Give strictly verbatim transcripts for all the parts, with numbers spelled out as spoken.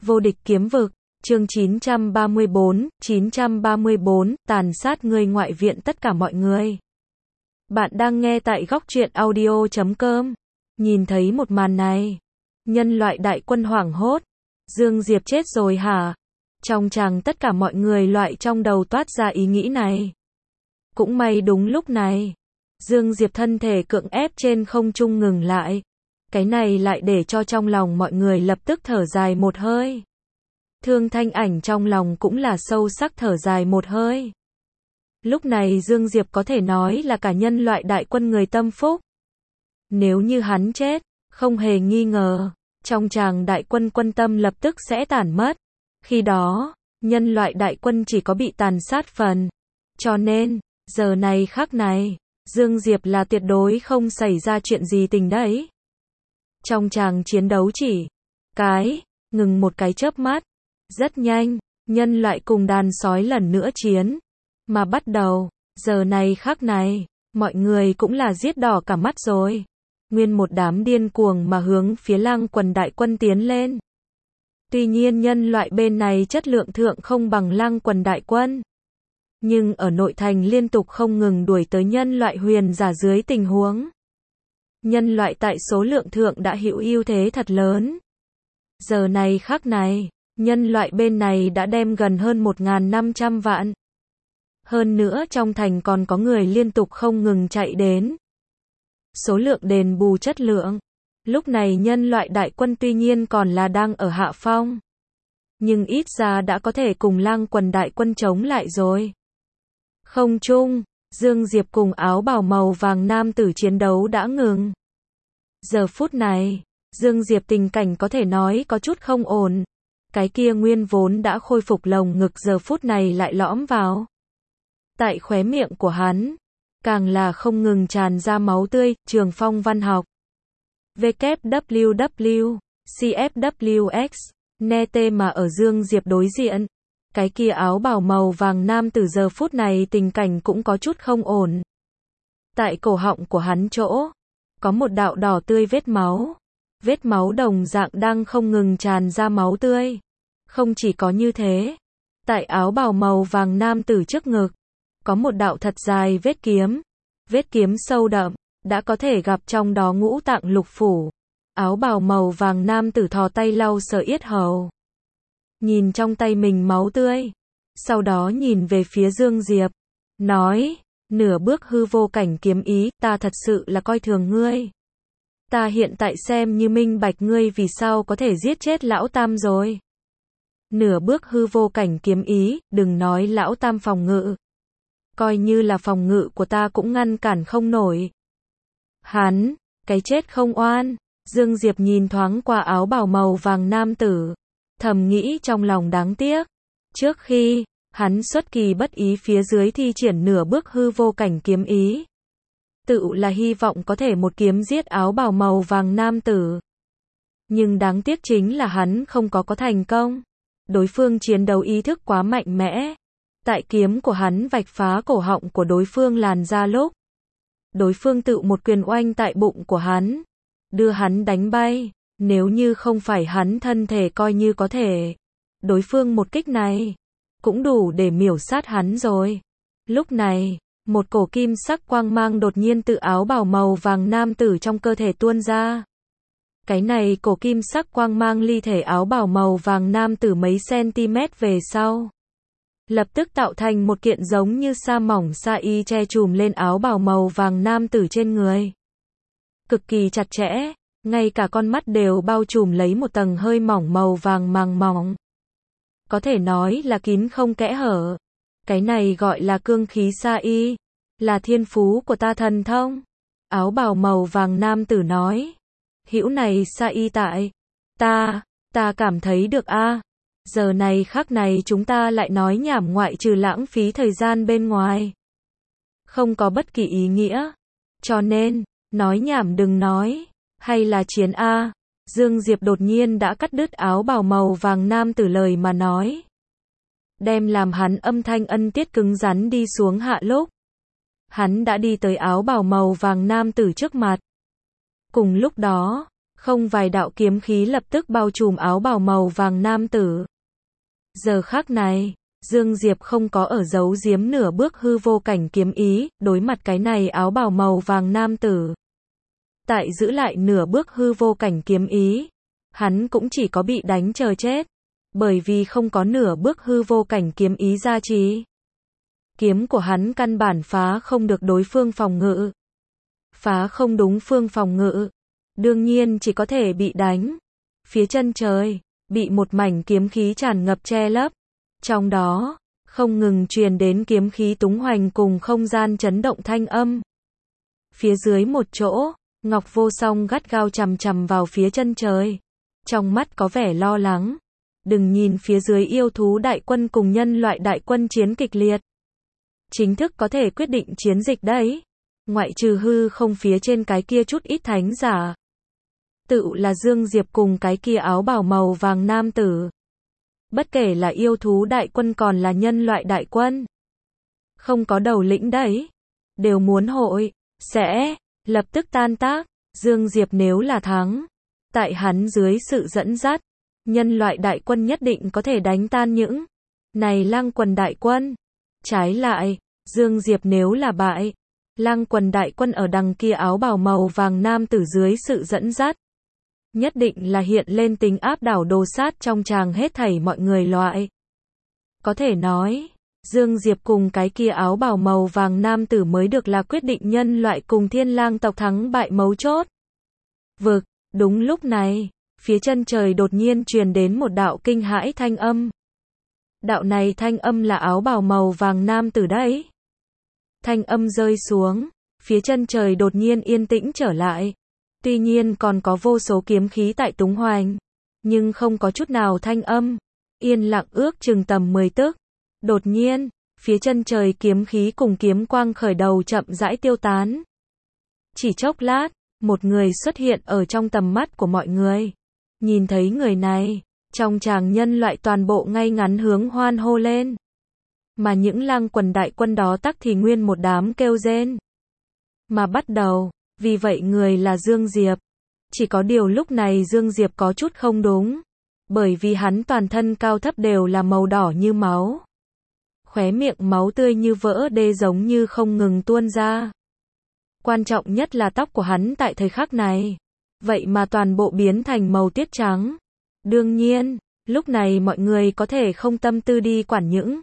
Vô địch kiếm vực, chương chín trăm ba mươi bốn, chín trăm ba mươi bốn, tàn sát người ngoại viện tất cả mọi người. Bạn đang nghe tại góc truyện audio chấm com. Nhìn thấy một màn này, nhân loại đại quân hoảng hốt. Dương Diệp chết rồi hả? Trong chàng tất cả mọi người loại trong đầu toát ra ý nghĩ này. Cũng may đúng lúc này, Dương Diệp thân thể cưỡng ép trên không trung ngừng lại. Cái này lại để cho trong lòng mọi người lập tức thở dài một hơi. Thương Thanh Ảnh trong lòng cũng là sâu sắc thở dài một hơi. Lúc này Dương Diệp có thể nói là cả nhân loại đại quân người tâm phúc. Nếu như hắn chết, không hề nghi ngờ, trong tràng đại quân quân tâm lập tức sẽ tản mất. Khi đó, nhân loại đại quân chỉ có bị tàn sát phần. Cho nên, giờ này khắc này, Dương Diệp là tuyệt đối không xảy ra chuyện gì tình đấy. Trong tràng chiến đấu chỉ cái, ngừng một cái chớp mắt. Rất nhanh, nhân loại cùng đàn sói lần nữa chiến. Mà bắt đầu, giờ này khắc này, mọi người cũng là giết đỏ cả mắt rồi. Nguyên một đám điên cuồng mà hướng phía Lang Quần đại quân tiến lên. Tuy nhiên nhân loại bên này chất lượng thượng không bằng Lang Quần đại quân. Nhưng ở nội thành liên tục không ngừng đuổi tới nhân loại huyền giả dưới tình huống. Nhân loại tại số lượng thượng đã hữu ưu thế thật lớn. Giờ này khắc này, nhân loại bên này đã đem gần hơn một nghìn năm trăm vạn. Hơn nữa trong thành còn có người liên tục không ngừng chạy đến. Số lượng đền bù chất lượng. Lúc này nhân loại đại quân tuy nhiên còn là đang ở hạ phong. Nhưng ít ra đã có thể cùng Lang Quần đại quân chống lại rồi. Không chung, Dương Diệp cùng áo bào màu vàng nam tử chiến đấu đã ngừng. Giờ phút này, Dương Diệp tình cảnh có thể nói có chút không ổn. Cái kia nguyên vốn đã khôi phục lồng ngực giờ phút này lại lõm vào. Tại khóe miệng của hắn, càng là không ngừng tràn ra máu tươi. Trường Phong Văn Học W W W, C F W X, nghe tê mà ở Dương Diệp đối diện. Cái kia áo bào màu vàng nam từ giờ phút này tình cảnh cũng có chút không ổn. Tại cổ họng của hắn chỗ, có một đạo đỏ tươi vết máu. Vết máu đồng dạng đang không ngừng tràn ra máu tươi. Không chỉ có như thế, tại áo bào màu vàng nam tử trước ngực, có một đạo thật dài vết kiếm. Vết kiếm sâu đậm, đã có thể gặp trong đó ngũ tạng lục phủ. Áo bào màu vàng nam tử thò tay lau sờ yết hầu. Nhìn trong tay mình máu tươi. Sau đó nhìn về phía Dương Diệp. Nói, nửa bước hư vô cảnh kiếm ý, ta thật sự là coi thường ngươi. Ta hiện tại xem như minh bạch ngươi vì sao có thể giết chết lão tam rồi. Nửa bước hư vô cảnh kiếm ý, đừng nói lão tam phòng ngự. Coi như là phòng ngự của ta cũng ngăn cản không nổi. Hắn, cái chết không oan. Dương Diệp nhìn thoáng qua áo bào màu vàng nam tử. Thầm nghĩ trong lòng đáng tiếc. Trước khi, hắn xuất kỳ bất ý phía dưới thi triển nửa bước hư vô cảnh kiếm ý. Tự là hy vọng có thể một kiếm giết áo bào màu vàng nam tử. Nhưng đáng tiếc chính là hắn không có có thành công. Đối phương chiến đấu ý thức quá mạnh mẽ. Tại kiếm của hắn vạch phá cổ họng của đối phương làn ra lúc. Đối phương tự một quyền oanh tại bụng của hắn. Đưa hắn đánh bay. Nếu như không phải hắn thân thể coi như có thể. Đối phương một kích này. Cũng đủ để miểu sát hắn rồi. Lúc này, một cổ kim sắc quang mang đột nhiên tự áo bào màu vàng nam tử trong cơ thể tuôn ra. Cái này cổ kim sắc quang mang ly thể áo bào màu vàng nam tử mấy cm về sau. Lập tức tạo thành một kiện giống như sa mỏng sa y che chùm lên áo bào màu vàng nam tử trên người. Cực kỳ chặt chẽ, ngay cả con mắt đều bao trùm lấy một tầng hơi mỏng màu vàng màng mỏng. Có thể nói là kín không kẽ hở. Cái này gọi là cương khí sa y, là thiên phú của ta thần thông. Áo bào màu vàng nam tử nói. Hữu này sa y tại. Ta, ta cảm thấy được a. À. Giờ này khắc này chúng ta lại nói nhảm ngoại trừ lãng phí thời gian bên ngoài. Không có bất kỳ ý nghĩa. Cho nên, nói nhảm đừng nói. Hay là chiến a. À. Dương Diệp đột nhiên đã cắt đứt áo bào màu vàng nam tử lời mà nói. Đem làm hắn âm thanh ân tiết cứng rắn đi xuống hạ lúc. Hắn đã đi tới áo bào màu vàng nam tử trước mặt. Cùng lúc đó, Không vài đạo kiếm khí lập tức bao trùm áo bào màu vàng nam tử. Giờ khắc này, Dương Diệp không có ở giấu giếm nửa bước hư vô cảnh kiếm ý, đối mặt cái này áo bào màu vàng nam tử. Tại giữ lại nửa bước hư vô cảnh kiếm ý, hắn cũng chỉ có bị đánh chờ chết, bởi vì không có nửa bước hư vô cảnh kiếm ý gia trì. Kiếm của hắn căn bản phá không được đối phương phòng ngự. Phá không đúng phương phòng ngự, đương nhiên chỉ có thể bị đánh. Phía chân trời, bị một mảnh kiếm khí tràn ngập che lấp. Trong đó, không ngừng truyền đến kiếm khí túng hoành cùng không gian chấn động thanh âm. Phía dưới một chỗ, Ngọc Vô Song gắt gao chằm chằm vào phía chân trời. Trong mắt có vẻ lo lắng. Đừng nhìn phía dưới yêu thú đại quân cùng nhân loại đại quân chiến kịch liệt. Chính thức có thể quyết định chiến dịch đấy. Ngoại trừ hư không phía trên cái kia chút ít thánh giả. Tự là Dương Diệp cùng cái kia áo bào màu vàng nam tử. Bất kể là yêu thú đại quân còn là nhân loại đại quân. Không có đầu lĩnh đấy. Đều muốn hội, sẽ, lập tức tan tác. Dương Diệp nếu là thắng. Tại hắn dưới sự dẫn dắt. Nhân loại đại quân nhất định có thể đánh tan những này lang quần đại quân. Trái lại, Dương Diệp nếu là bại. Lang quần đại quân ở đằng kia áo bào màu vàng nam tử dưới sự dẫn dắt. Nhất định là hiện lên tính áp đảo đồ sát trong tràng hết thảy mọi người loại. Có thể nói, Dương Diệp cùng cái kia áo bào màu vàng nam tử mới được là quyết định nhân loại cùng thiên lang tộc thắng bại mấu chốt. Vực, đúng lúc này, phía chân trời đột nhiên truyền đến một đạo kinh hãi thanh âm. Đạo này thanh âm là áo bào màu vàng nam tử đấy. Thanh âm rơi xuống, phía chân trời đột nhiên yên tĩnh trở lại. Tuy nhiên còn có vô số kiếm khí tại túng hoành, nhưng không có chút nào thanh âm. Yên lặng ước chừng tầm mười tức. Đột nhiên, phía chân trời kiếm khí cùng kiếm quang khởi đầu chậm rãi tiêu tán. Chỉ chốc lát, một người xuất hiện ở trong tầm mắt của mọi người. Nhìn thấy người này, trong tràng nhân loại toàn bộ ngay ngắn hướng hoan hô lên. Mà những lang quần đại quân đó tắc thì nguyên một đám kêu rên. Mà bắt đầu, vì vậy người là Dương Diệp. Chỉ có điều lúc này Dương Diệp có chút không đúng. Bởi vì hắn toàn thân cao thấp đều là màu đỏ như máu. Khóe miệng máu tươi như vỡ đê giống như không ngừng tuôn ra. Quan trọng nhất là tóc của hắn tại thời khắc này. Vậy mà toàn bộ biến thành màu tiết trắng. Đương nhiên, lúc này mọi người có thể không tâm tư đi quản những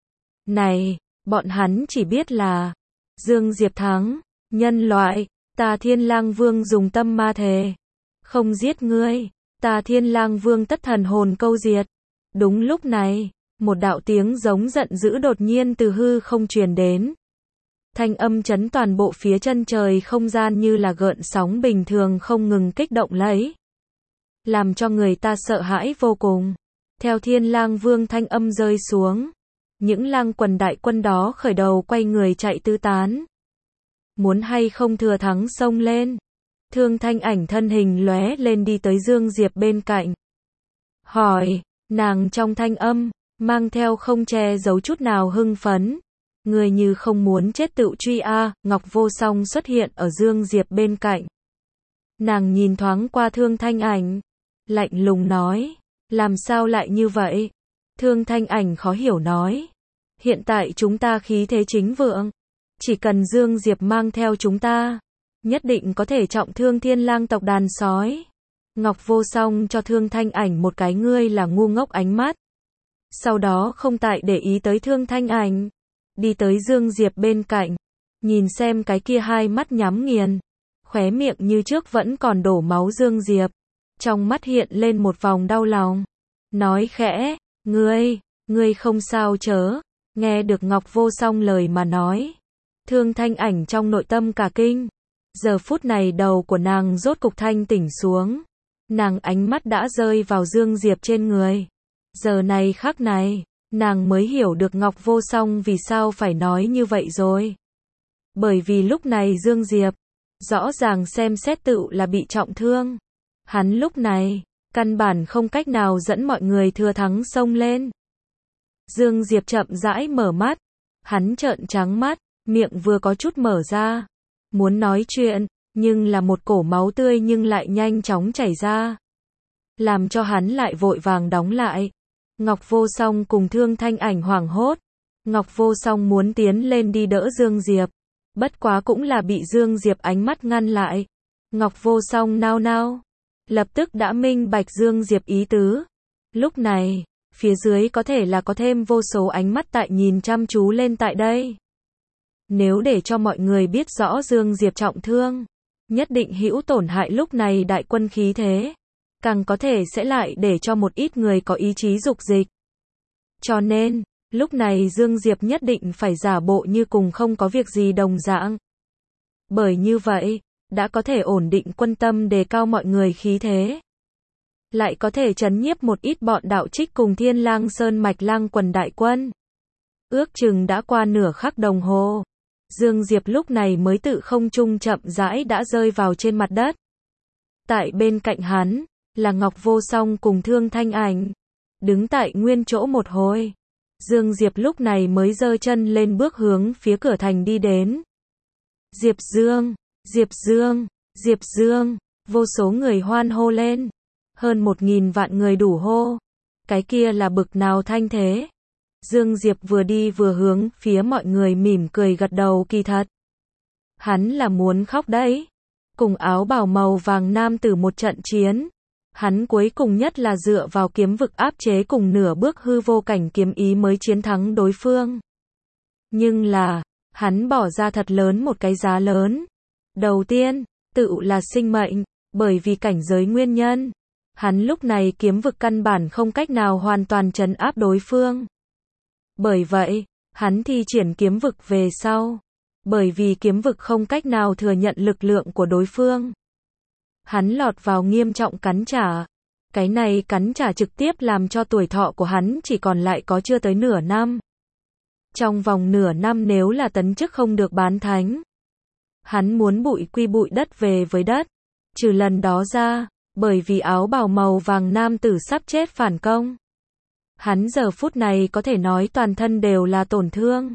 này, bọn hắn chỉ biết là Dương Diệp thắng, nhân loại, ta Thiên Lang Vương dùng tâm ma thề, không giết ngươi, ta Thiên Lang Vương tất thần hồn câu diệt. Đúng lúc này, một đạo tiếng giống giận dữ đột nhiên từ hư không truyền đến. Thanh âm chấn toàn bộ phía chân trời không gian như là gợn sóng bình thường không ngừng kích động lấy. Làm cho người ta sợ hãi vô cùng. Theo Thiên Lang Vương thanh âm rơi xuống. Những lang quần đại quân đó khởi đầu quay người chạy tứ tán. Muốn hay không thừa thắng xông lên. Thương Thanh Ảnh thân hình lóe lên đi tới Dương Diệp bên cạnh. Hỏi, nàng trong thanh âm, mang theo không che giấu chút nào hưng phấn. Người như không muốn chết tự truy a. Ngọc Vô Song xuất hiện ở Dương Diệp bên cạnh. Nàng nhìn thoáng qua Thương Thanh Ảnh. Lạnh lùng nói, làm sao lại như vậy? Thương Thanh Ảnh khó hiểu nói. Hiện tại chúng ta khí thế chính vượng. Chỉ cần Dương Diệp mang theo chúng ta. Nhất định có thể trọng thương thiên lang tộc đàn sói. Ngọc Vô Song cho Thương Thanh Ảnh một cái ngươi là ngu ngốc ánh mắt. Sau đó không tại để ý tới Thương Thanh Ảnh. Đi tới Dương Diệp bên cạnh. Nhìn xem cái kia hai mắt nhắm nghiền. Khóe miệng như trước vẫn còn đổ máu Dương Diệp. Trong mắt hiện lên một vòng đau lòng. Nói khẽ, ngươi, ngươi không sao chớ. Nghe được Ngọc Vô Song lời mà nói. Thương Thanh Ảnh trong nội tâm cả kinh. Giờ phút này đầu của nàng rốt cục thanh tỉnh xuống. Nàng ánh mắt đã rơi vào Dương Diệp trên người. Giờ này khắc này, nàng mới hiểu được Ngọc Vô Song vì sao phải nói như vậy rồi. Bởi vì lúc này Dương Diệp, rõ ràng xem xét tự là bị trọng thương. Hắn lúc này, căn bản không cách nào dẫn mọi người thừa thắng xông lên. Dương Diệp chậm rãi mở mắt. Hắn trợn trắng mắt, miệng vừa có chút mở ra. Muốn nói chuyện, Nhưng là một cổ máu tươi nhưng lại nhanh chóng chảy ra. Làm cho hắn lại vội vàng đóng lại. Ngọc Vô Song cùng Thương Thanh Ảnh hoảng hốt. Ngọc Vô Song muốn tiến lên đi đỡ Dương Diệp. Bất quá cũng là bị Dương Diệp ánh mắt ngăn lại. Ngọc Vô Song nao nao. Lập tức đã minh bạch Dương Diệp ý tứ. Lúc này, phía dưới có thể là có thêm vô số ánh mắt tại nhìn chăm chú lên tại đây. Nếu để cho mọi người biết rõ Dương Diệp trọng thương, nhất định hữu tổn hại lúc này đại quân khí thế. Càng có thể sẽ lại để cho một ít người có ý chí dục dịch. Cho nên, lúc này Dương Diệp nhất định phải giả bộ như cùng không có việc gì đồng dạng. Bởi như vậy, đã có thể ổn định quân tâm đề cao mọi người khí thế. Lại có thể trấn nhiếp một ít bọn đạo trích cùng Thiên Lang Sơn mạch lang quần đại quân. Ước chừng đã qua nửa khắc đồng hồ. Dương Diệp lúc này mới tự không trung chậm rãi đã rơi vào trên mặt đất. Tại bên cạnh hắn, là Ngọc Vô Song cùng Thương Thanh Ảnh. Đứng tại nguyên chỗ một hồi. Dương Diệp lúc này mới giơ chân lên bước hướng phía cửa thành đi đến. Diệp Dương, Diệp Dương, Diệp Dương, vô số người hoan hô lên. Hơn một nghìn vạn người đủ hô. Cái kia là bực nào thanh thế. Dương Diệp vừa đi vừa hướng phía mọi người mỉm cười gật đầu kỳ thật. Hắn là muốn khóc đấy. Cùng áo bào màu vàng nam tử một trận chiến. Hắn cuối cùng nhất là dựa vào kiếm vực áp chế cùng nửa bước hư vô cảnh kiếm ý mới chiến thắng đối phương. Nhưng là, hắn bỏ ra thật lớn một cái giá lớn. Đầu tiên, tự là sinh mệnh, bởi vì cảnh giới nguyên nhân. Hắn lúc này kiếm vực căn bản không cách nào hoàn toàn trấn áp đối phương. Bởi vậy, hắn thi triển kiếm vực về sau. Bởi vì kiếm vực không cách nào thừa nhận lực lượng của đối phương. Hắn lọt vào nghiêm trọng cắn trả. Cái này cắn trả trực tiếp làm cho tuổi thọ của hắn chỉ còn lại có chưa tới nửa năm. Trong vòng nửa năm nếu là tấn chức không được bán thánh. Hắn muốn bụi quy bụi đất về với đất. Trừ lần đó ra, bởi vì áo bào màu vàng nam tử sắp chết phản công. Hắn giờ phút này có thể nói toàn thân đều là tổn thương.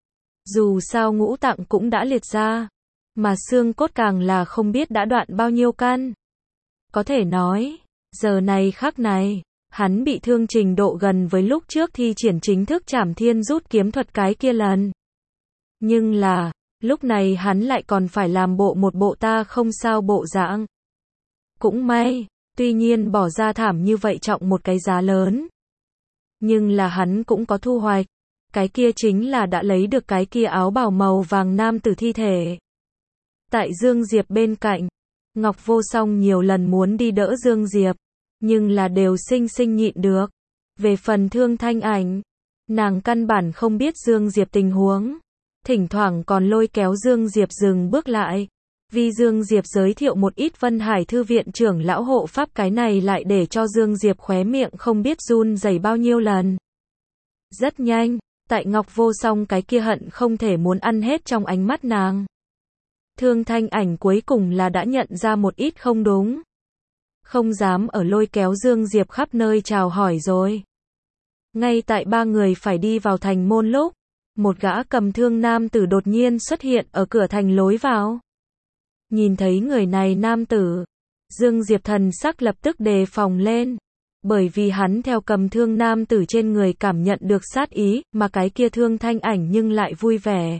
Dù sao ngũ tạng cũng đã liệt ra. Mà xương cốt càng là không biết đã đoạn bao nhiêu căn. Có thể nói, giờ này khắc này, hắn bị thương trình độ gần với lúc trước thi triển chính thức Trảm Thiên rút kiếm thuật cái kia lần. Nhưng là, lúc này hắn lại còn phải làm bộ một bộ ta không sao bộ dạng. Cũng may, tuy nhiên bỏ ra thảm như vậy trọng một cái giá lớn. Nhưng là hắn cũng có thu hoạch. Cái kia chính là đã lấy được cái kia áo bào màu vàng nam tử thi thể. Tại Dương Diệp bên cạnh, Ngọc Vô Song nhiều lần muốn đi đỡ Dương Diệp, nhưng là đều sinh sinh nhịn được. Về phần Thương Thanh Ảnh, nàng căn bản không biết Dương Diệp tình huống, thỉnh thoảng còn lôi kéo Dương Diệp dừng bước lại. Vì Dương Diệp giới thiệu một ít Vân Hải Thư viện trưởng lão hộ pháp cái này lại để cho Dương Diệp khóe miệng không biết run rẩy bao nhiêu lần. Rất nhanh, tại Ngọc Vô Song cái kia hận không thể muốn ăn hết trong ánh mắt nàng. Thương Thanh Ảnh cuối cùng là đã nhận ra một ít không đúng. Không dám ở lôi kéo Dương Diệp khắp nơi chào hỏi rồi. Ngay tại ba người phải đi vào thành môn lúc, một gã cầm thương nam tử đột nhiên xuất hiện ở cửa thành lối vào. Nhìn thấy người này nam tử, Dương Diệp thần sắc lập tức đề phòng lên. Bởi vì hắn theo cầm thương nam tử trên người cảm nhận được sát ý, mà cái kia Thương Thanh Ảnh nhưng lại vui vẻ.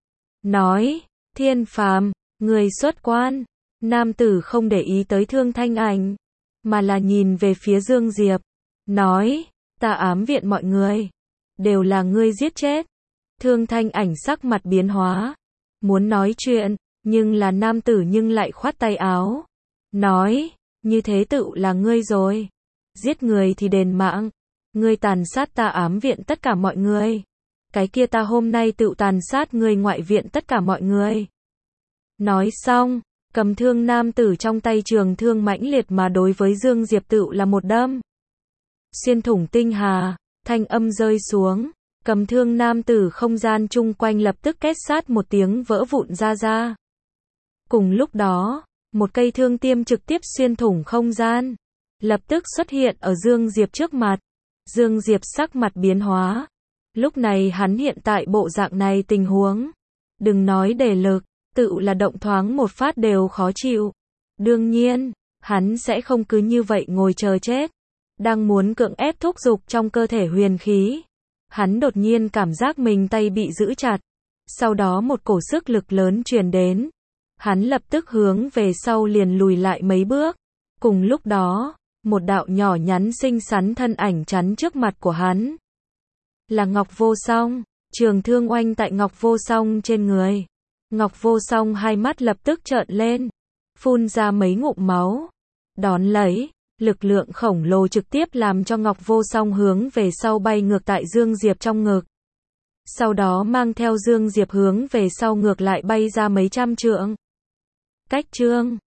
Nói, Thiên Phàm, người xuất quan. Nam tử không để ý tới Thương Thanh Ảnh, mà là nhìn về phía Dương Diệp. Nói, ta ám viện mọi người. Đều là ngươi giết chết. Thương Thanh Ảnh sắc mặt biến hóa. Muốn nói chuyện, nhưng là nam tử nhưng lại khoát tay áo. Nói, như thế tự là ngươi rồi. Giết người thì đền mạng. Ngươi tàn sát ta ám viện tất cả mọi người. Cái kia ta hôm nay tự tàn sát ngươi ngoại viện tất cả mọi người. Nói xong, cầm thương nam tử trong tay trường thương mãnh liệt mà đối với Dương Diệp tự là một đâm. Xuyên thủng tinh hà, thanh âm rơi xuống. Cầm thương nam tử không gian chung quanh lập tức két sát một tiếng vỡ vụn ra ra. Cùng lúc đó, một cây thương tiêm trực tiếp xuyên thủng không gian. Lập tức xuất hiện ở Dương Diệp trước mặt. Dương Diệp sắc mặt biến hóa. Lúc này hắn hiện tại bộ dạng này tình huống. Đừng nói để lực, tự là động thoáng một phát đều khó chịu. Đương nhiên, hắn sẽ không cứ như vậy ngồi chờ chết. Đang muốn cưỡng ép thúc giục trong cơ thể huyền khí. Hắn đột nhiên cảm giác mình tay bị giữ chặt. Sau đó một cổ sức lực lớn truyền đến. Hắn lập tức hướng về sau liền lùi lại mấy bước. Cùng lúc đó, một đạo nhỏ nhắn xinh xắn thân ảnh chắn trước mặt của hắn. Là Ngọc Vô Song, trường thương oanh tại Ngọc Vô Song trên người. Ngọc Vô Song hai mắt lập tức trợn lên, phun ra mấy ngụm máu. Đón lấy, lực lượng khổng lồ trực tiếp làm cho Ngọc Vô Song hướng về sau bay ngược tại Dương Diệp trong ngực. Sau đó mang theo Dương Diệp hướng về sau ngược lại bay ra mấy trăm trượng. Cách trương.